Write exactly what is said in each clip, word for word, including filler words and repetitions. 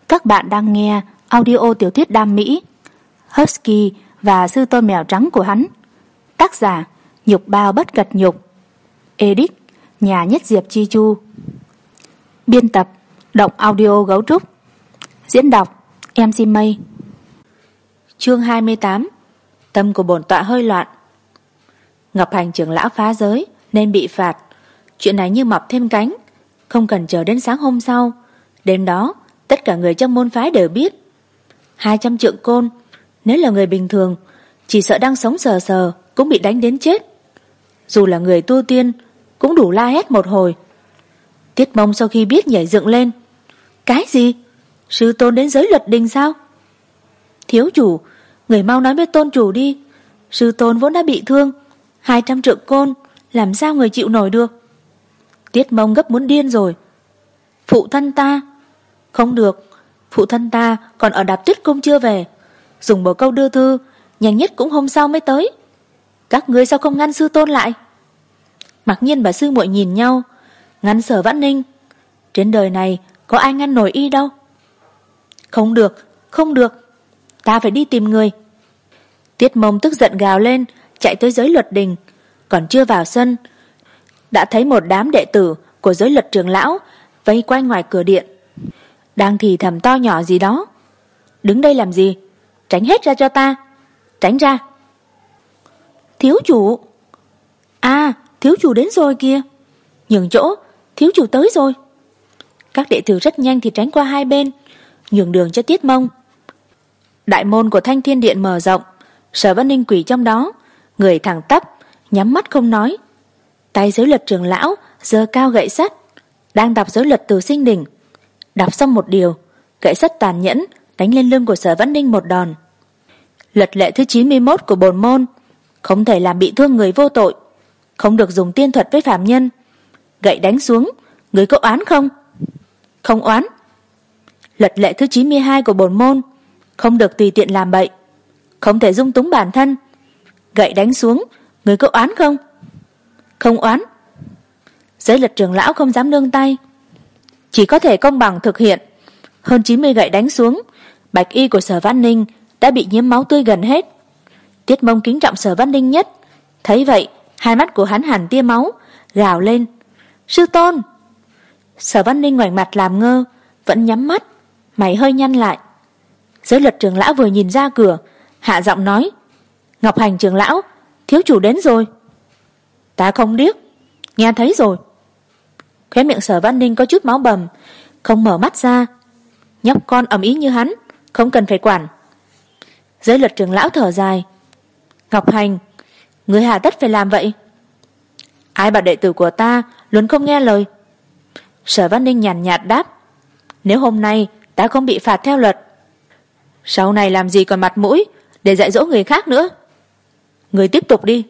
Các bạn đang nghe audio tiểu thuyết đam mỹ Husky và sư tôn mèo trắng của hắn. Tác giả Nhục Bao Bất Cật Nhục. Edit Nhà Nhất Diệp Chi Chu. Biên tập Động Audio Gấu Trúc. Diễn đọc em xê Mây. Chương hai mươi tám. Tâm của bổn tọa hơi loạn. Ngọc Hành trưởng lão phá giới nên bị phạt. Chuyện này như mọc thêm cánh, không cần chờ đến sáng hôm sau. Đêm đó tất cả người trong môn phái đều biết. Hai trăm trượng côn, nếu là người bình thường chỉ sợ đang sống sờ sờ cũng bị đánh đến chết. Dù là người tu tiên cũng đủ la hét một hồi. Tiết Mông sau khi biết nhảy dựng lên. Cái gì? Sư tôn đến giới luật đình sao? Thiếu chủ, người mau nói với tôn chủ đi. Sư tôn vốn đã bị thương, hai trăm trượng côn làm sao người chịu nổi được? Tiết Mông gấp muốn điên rồi. Phụ thân ta. Không được, phụ thân ta còn ở Đạp Tuyết Cung chưa về. Dùng bồ câu đưa thư, nhanh nhất cũng hôm sau mới tới. Các ngươi sao không ngăn sư tôn lại? Mặc nhiên bà sư muội nhìn nhau. Ngăn Sở Vãn Ninh? Trên đời này có ai ngăn nổi y đâu. Không được, không được, ta phải đi tìm người. Tiết Mông tức giận gào lên, chạy tới giới luật đình. Còn chưa vào sân đã thấy một đám đệ tử của giới luật trưởng lão vây quanh ngoài cửa điện, đang thì thầm to nhỏ gì đó. Đứng đây làm gì? Tránh hết ra cho ta. Tránh ra. Thiếu chủ. À, thiếu chủ đến rồi kìa. Nhường chỗ, thiếu chủ tới rồi. Các đệ tử rất nhanh thì tránh qua hai bên, nhường đường cho Tiết Mông. Đại môn của Thanh Thiên Điện mở rộng. Sở Vãn Ninh quỳ trong đó, người thẳng tắp, nhắm mắt không nói. Tay giới luật trưởng lão giơ cao gậy sắt, đang đọc giới luật từ sinh đỉnh. Đọc xong một điều, gậy sắt tàn nhẫn đánh lên lưng của Sở Vãn Ninh một đòn. Luật lệ thứ chín mươi mốt của bổn môn: không thể làm bị thương người vô tội, không được dùng tiên thuật với phàm nhân. Gậy đánh xuống, người có oán không? Không oán. Luật lệ thứ chín mươi hai của bổn môn: không được tùy tiện làm bậy, không thể dung túng bản thân. Gậy đánh xuống, người có oán không? Không oán. Giới luật trưởng lão không dám nương tay, chỉ có thể công bằng thực hiện. Hơn chín mươi gậy đánh xuống, bạch y của Sở Vãn Ninh đã bị nhiễm máu tươi gần hết. Tiết Mông kính trọng Sở Vãn Ninh nhất, thấy vậy hai mắt của hắn hẳn tia máu, gào lên: sư tôn! Sở Vãn Ninh ngoảnh mặt làm ngơ, vẫn nhắm mắt, mày hơi nhăn lại. Giới luật trưởng lão vừa nhìn ra cửa, hạ giọng nói: Ngọc Hành trưởng lão, thiếu chủ đến rồi. Ta không điếc, nghe thấy rồi. Khóe miệng Sở Vãn Ninh có chút máu bầm, không mở mắt ra. Nhóc con ầm ĩ như hắn, không cần phải quản. Giới luật trưởng lão thở dài: Ngọc Hành, ngươi hà tất phải làm vậy? Ai bảo đệ tử của ta luôn không nghe lời? Sở Vãn Ninh nhàn nhạt đáp: nếu hôm nay ta không bị phạt theo luật, sau này làm gì còn mặt mũi để dạy dỗ người khác nữa. Người tiếp tục đi.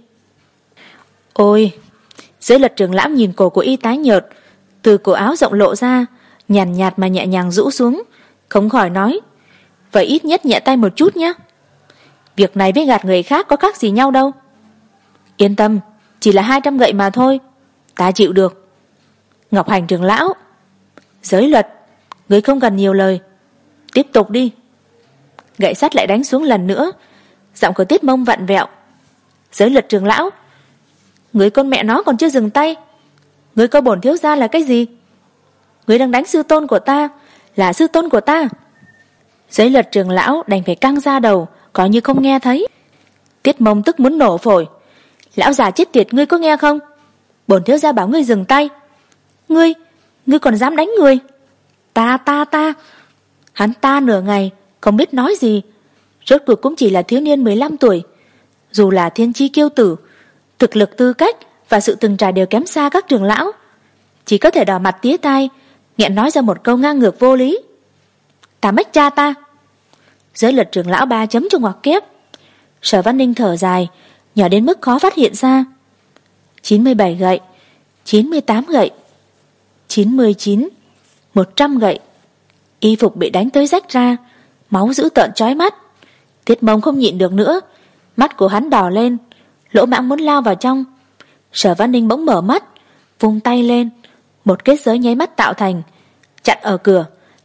Ôi! Giới luật trưởng lão nhìn cổ của y tái nhợt, từ cổ áo rộng lộ ra, nhàn nhạt mà nhẹ nhàng rũ xuống, không khỏi nói: vậy ít nhất nhẹ tay một chút nhé. Việc này với gạt người khác có khác gì nhau đâu. Yên tâm, chỉ là hai trăm gậy mà thôi, ta chịu được. Ngọc Hành trưởng lão: giới luật, người không cần nhiều lời, tiếp tục đi. Gậy sắt lại đánh xuống lần nữa, giọng của Tiết Mông vặn vẹo: giới luật trưởng lão, người con mẹ nó còn chưa dừng tay. Người coi bổn thiếu gia là cái gì? Người đang đánh sư tôn của ta, là sư tôn của ta. Giới luật trưởng lão đành phải căng ra đầu, có như không nghe thấy. Tiết Mông tức muốn nổ phổi: lão già chết tiệt, ngươi có nghe không? Bổn thiếu gia bảo ngươi dừng tay. Ngươi, ngươi còn dám đánh người? Ta ta ta. Hắn ta nửa ngày không biết nói gì, rốt cuộc cũng chỉ là thiếu niên mười lăm tuổi. Dù là thiên chi kiêu tử, thực lực, tư cách và sự từng trải đều kém xa các trưởng lão, chỉ có thể đỏ mặt tía tai, nghẹn nói ra một câu ngang ngược vô lý: ta mách cha ta. Giới luật trưởng lão ba chấm cho ngoặc kép. Sở Vãn Ninh thở dài, nhỏ đến mức khó phát hiện ra. chín mươi bảy gậy, chín mươi tám gậy, chín mươi chín, một trăm gậy. Y phục bị đánh tới rách ra, máu dữ tợn chói mắt. Tiết Mông không nhịn được nữa, mắt của hắn đỏ lên, lỗ mãng muốn lao vào trong. Sở Vãn Ninh bỗng mở mắt, vung tay lên, một kết giới nháy mắt tạo thành, chặn ở cửa,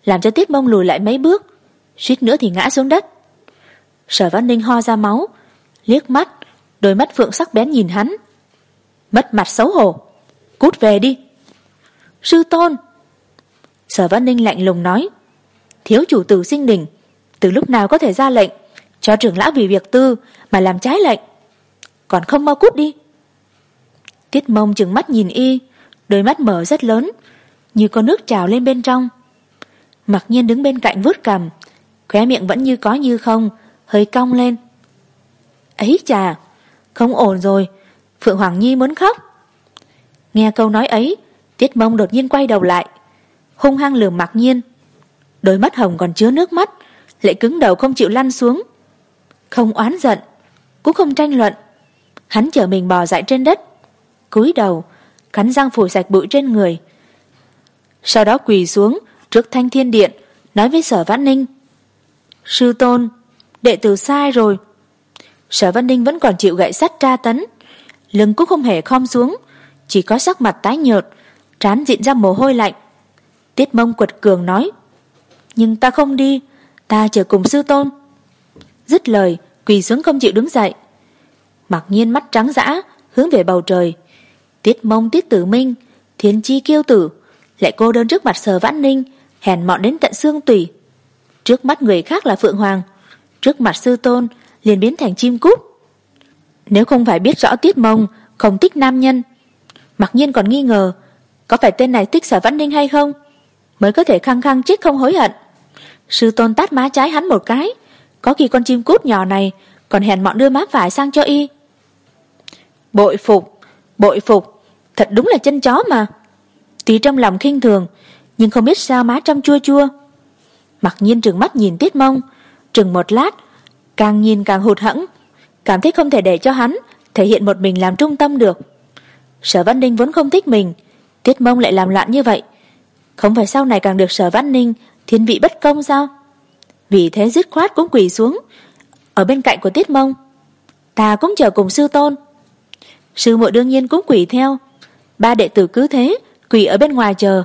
làm cho Tiết Mông lùi lại mấy bước, suýt nữa thì ngã xuống đất. Sở Văn Ninh ho ra máu, liếc mắt, đôi mắt phượng sắc bén nhìn hắn. Mất mặt xấu hổ, cút về đi. Sư tôn. Sở Văn Ninh lạnh lùng nói, thiếu chủ tử Sinh Đình từ lúc nào có thể ra lệnh cho trưởng lão vì việc tư mà làm trái lệnh, còn không mau cút đi. Tiết Mông trừng mắt nhìn y, đôi mắt mở rất lớn, như có nước trào lên bên trong. Mặc Nhiên đứng bên cạnh vuốt cằm, khóe miệng vẫn như có như không, hơi cong lên. Ấy chà, không ổn rồi, Phượng Hoàng Nhi muốn khóc. Nghe câu nói ấy, Tiết Mông đột nhiên quay đầu lại, hung hăng lườm Mặc Nhiên. Đôi mắt hồng còn chứa nước mắt, lại cứng đầu không chịu lăn xuống. Không oán giận, cũng không tranh luận, hắn chở mình bò dại trên đất, cúi đầu cắn răng phủi sạch bụi trên người. Sau đó quỳ xuống trước Thanh Thiên Điện, nói với Sở Vãn Ninh, sư tôn, đệ tử sai rồi. Sở Vãn Ninh vẫn còn chịu gậy sắt tra tấn, lưng cũng không hề khom xuống, chỉ có sắc mặt tái nhợt, trán dịn ra mồ hôi lạnh. Tiết Mông quật cường nói, nhưng ta không đi, ta chờ cùng sư tôn. Dứt lời, quỳ xuống không chịu đứng dậy. Mặc Nhiên mắt trắng dã hướng về bầu trời. Tiết Mông, Tiết Tử Minh, thiên chi kiêu tử, lại cô đơn trước mặt Sở Vãn Ninh, hèn mọn đến tận xương tủy. Trước mắt người khác là Phượng Hoàng, trước mặt sư tôn liền biến thành chim cút. Nếu không phải biết rõ Tiết Mông không thích nam nhân, Mặc Nhiên còn nghi ngờ có phải tên này thích Sở Vãn Ninh hay không, mới có thể khăng khăng chết không hối hận. Sư tôn tát má trái hắn một cái, có khi con chim cút nhỏ này còn hèn mọn đưa má phải sang cho y. Bội phục, bội phục, thật đúng là chân chó mà. Tuy trong lòng khinh thường, nhưng không biết sao má trong chua chua. Mặc Nhiên trừng mắt nhìn Tiết Mông, trừng một lát, càng nhìn càng hụt hẫng, cảm thấy không thể để cho hắn thể hiện một mình làm trung tâm được. Sở Vãn Ninh vốn không thích mình, Tiết Mông lại làm loạn như vậy, không phải sau này càng được Sở Vãn Ninh thiên vị bất công sao? Vì thế dứt khoát cũng quỳ xuống ở bên cạnh của Tiết Mông. Ta cũng chờ cùng sư tôn. Sư muội đương nhiên cũng quỳ theo. Ba đệ tử cứ thế quỳ ở bên ngoài chờ.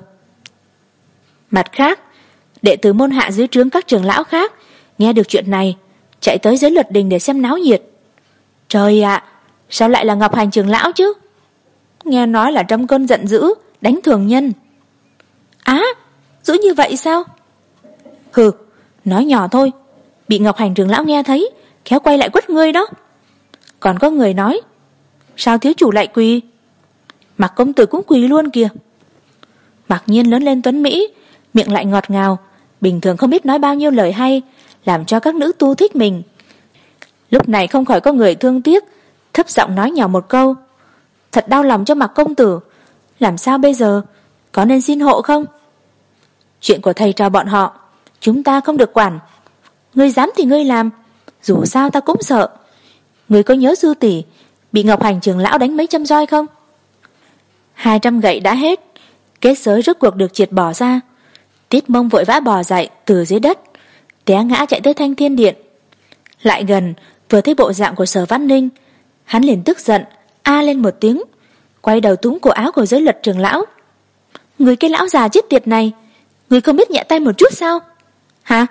Mặt khác, đệ tử môn hạ dưới trướng các trưởng lão khác nghe được chuyện này, chạy tới dưới Luật Đình để xem náo nhiệt. Trời ạ, sao lại là Ngọc Hành trưởng lão chứ? Nghe nói là trong cơn giận dữ đánh thường nhân. Á, dữ như vậy sao? Hừ, nói nhỏ thôi, bị Ngọc Hành trưởng lão nghe thấy, khéo quay lại quất ngươi đó. Còn có người nói, sao thiếu chủ lại quỳ? Mạc công tử cũng quỳ luôn kìa. Mặc Nhiên lớn lên tuấn mỹ, miệng lại ngọt ngào, bình thường không biết nói bao nhiêu lời hay, làm cho các nữ tu thích mình. Lúc này không khỏi có người thương tiếc, thấp giọng nói nhỏ một câu, thật đau lòng cho Mạc công tử, làm sao bây giờ, có nên xin hộ không? Chuyện của thầy trò bọn họ chúng ta không được quản, ngươi dám thì ngươi làm, dù sao ta cũng sợ. Ngươi có nhớ sư tỷ bị Ngọc Hành trưởng lão đánh mấy trăm roi không? Hai trăm gậy đã hết, kết giới rốt cuộc được triệt bỏ ra. Tiết Mông vội vã bò dậy từ dưới đất, té ngã chạy tới Thanh Thiên Điện. Lại gần, vừa thấy bộ dạng của Sở Vãn Ninh, hắn liền tức giận a lên một tiếng, quay đầu túm cổ áo của Giới Luật trưởng lão. Người cái lão già chết tiệt này, người không biết nhẹ tay một chút sao? Hả?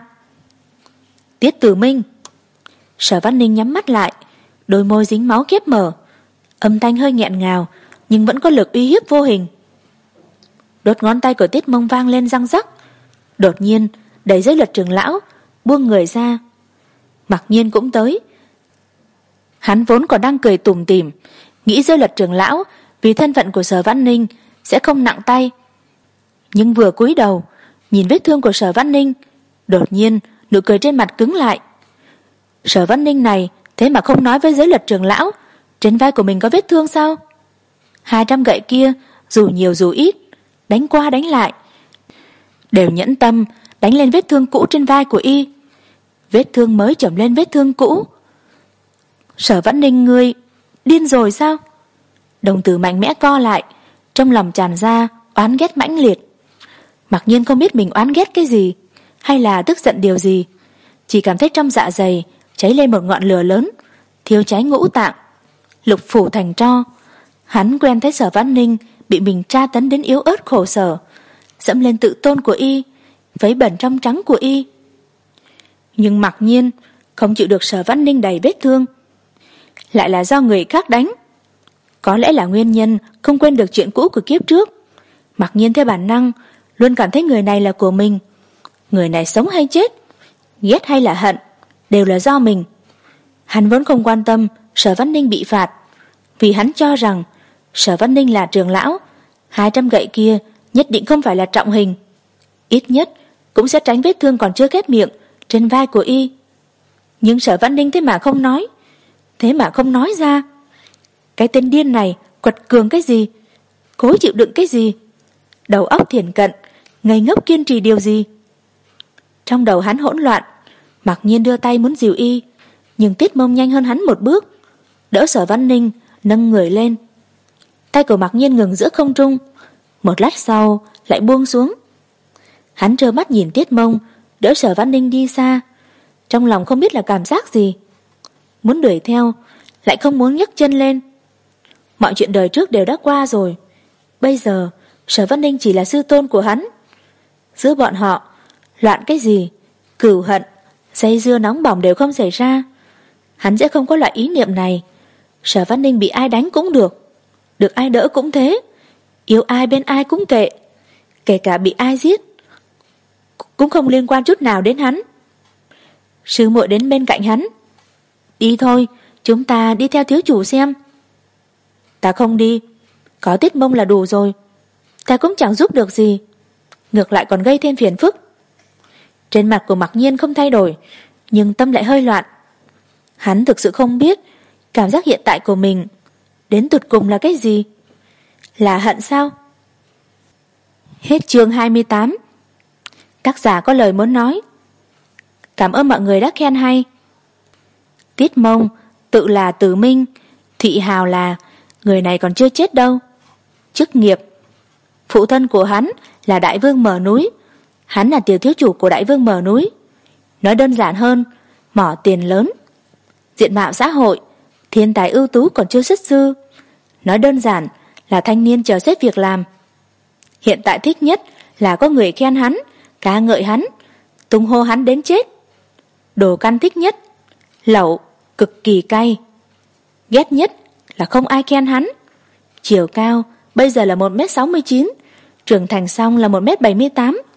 Tiết Tử Minh. Sở Vãn Ninh nhắm mắt lại, đôi môi dính máu khép mở, âm thanh hơi nghẹn ngào nhưng vẫn có lực uy hiếp vô hình. Đốt ngón tay của Tiết Mông vang lên răng rắc, đột nhiên đẩy Giới Luật trưởng lão, buông người ra. Mặc Nhiên cũng tới. Hắn vốn còn đang cười tủm tỉm, nghĩ Giới Luật trưởng lão vì thân phận của Sở Vãn Ninh sẽ không nặng tay, nhưng vừa cúi đầu nhìn vết thương của Sở Vãn Ninh, đột nhiên nụ cười trên mặt cứng lại. Sở Vãn Ninh này thế mà không nói với Giới Luật trưởng lão trên vai của mình có vết thương sao? Hai trăm gậy kia dù nhiều dù ít, đánh qua đánh lại, đều nhẫn tâm đánh lên vết thương cũ trên vai của y. Vết thương mới chồng lên vết thương cũ. Sở Vãn Ninh, ngươi điên rồi sao? Đồng tử mạnh mẽ co lại, trong lòng tràn ra oán ghét mãnh liệt. Mặc Nhiên không biết mình oán ghét cái gì, hay là tức giận điều gì, chỉ cảm thấy trong dạ dày cháy lên một ngọn lửa lớn, thiêu cháy ngũ tạng, lục phủ thành tro. Hắn quen thấy Sở Vãn Ninh bị mình tra tấn đến yếu ớt khổ sở, dẫm lên tự tôn của y, váy bẩn trong trắng của y. Nhưng mặc nhiên không chịu được Sở Văn Ninh đầy vết thương. Lại là do người khác đánh. Có lẽ là nguyên nhân không quên được chuyện cũ của kiếp trước. Mặc nhiên theo bản năng luôn cảm thấy người này là của mình. Người này sống hay chết, ghét hay là hận, đều là do mình. Hắn vốn không quan tâm Sở Văn Ninh bị phạt, vì hắn cho rằng Sở Văn Ninh là trưởng lão, hai trăm gậy kia nhất định không phải là trọng hình, ít nhất cũng sẽ tránh vết thương còn chưa khép miệng trên vai của y. Nhưng Sở Văn Ninh thế mà không nói, thế mà không nói ra. Cái tên điên này quật cường cái gì, cố chịu đựng cái gì, đầu óc thiển cận, ngây ngốc kiên trì điều gì. Trong đầu hắn hỗn loạn. Mặc nhiên đưa tay muốn dìu y, nhưng Tiết Mông nhanh hơn hắn một bước, đỡ Sở Văn Ninh nâng người lên. Tay của Mặc nhiên ngừng giữa không trung, một lát sau lại buông xuống. Hắn trơ mắt nhìn Tiết Mông đỡ Sở Văn Ninh đi xa, trong lòng không biết là cảm giác gì. Muốn đuổi theo, lại không muốn nhấc chân lên. Mọi chuyện đời trước đều đã qua rồi. Bây giờ Sở Văn Ninh chỉ là sư tôn của hắn. Giữa bọn họ loạn cái gì, cửu hận, dây dưa nóng bỏng đều không xảy ra. Hắn sẽ không có loại ý niệm này. Sở Văn Ninh bị ai đánh cũng được, được ai đỡ cũng thế, yêu ai bên ai cũng kệ, kể cả bị ai giết cũng không liên quan chút nào đến hắn. Sư muội đến bên cạnh hắn. Đi thôi, chúng ta đi theo thiếu chủ xem. Ta không đi, có Tiết Mông là đủ rồi. Ta cũng chẳng giúp được gì, ngược lại còn gây thêm phiền phức. Trên mặt của Mặc Nhiên không thay đổi, nhưng tâm lại hơi loạn. Hắn thực sự không biết cảm giác hiện tại của mình đến tụt cùng là cái gì. Là hận sao? Hết chương hai mươi tám. Tác giả có lời muốn nói. Cảm ơn mọi người đã khen hay. Tiết Mông tự là Tử Minh, Thụy Hào là người này còn chưa chết đâu. Chức nghiệp: phụ thân của hắn là Đại Vương Mở Núi, hắn là tiểu thiếu chủ của Đại Vương Mở Núi. Nói đơn giản hơn, mỏ tiền lớn. Diện mạo xã hội: thiên tài ưu tú còn chưa xuất sư. Nói đơn giản là thanh niên chờ xếp việc làm. Hiện tại thích nhất là có người khen hắn, ca ngợi hắn, tung hô hắn đến chết. Đồ căn thích nhất: lẩu, cực kỳ cay. Ghét nhất là không ai khen hắn. Chiều cao bây giờ là một mét sáu mươi chín, trưởng thành xong là một mét bảy mươi tám,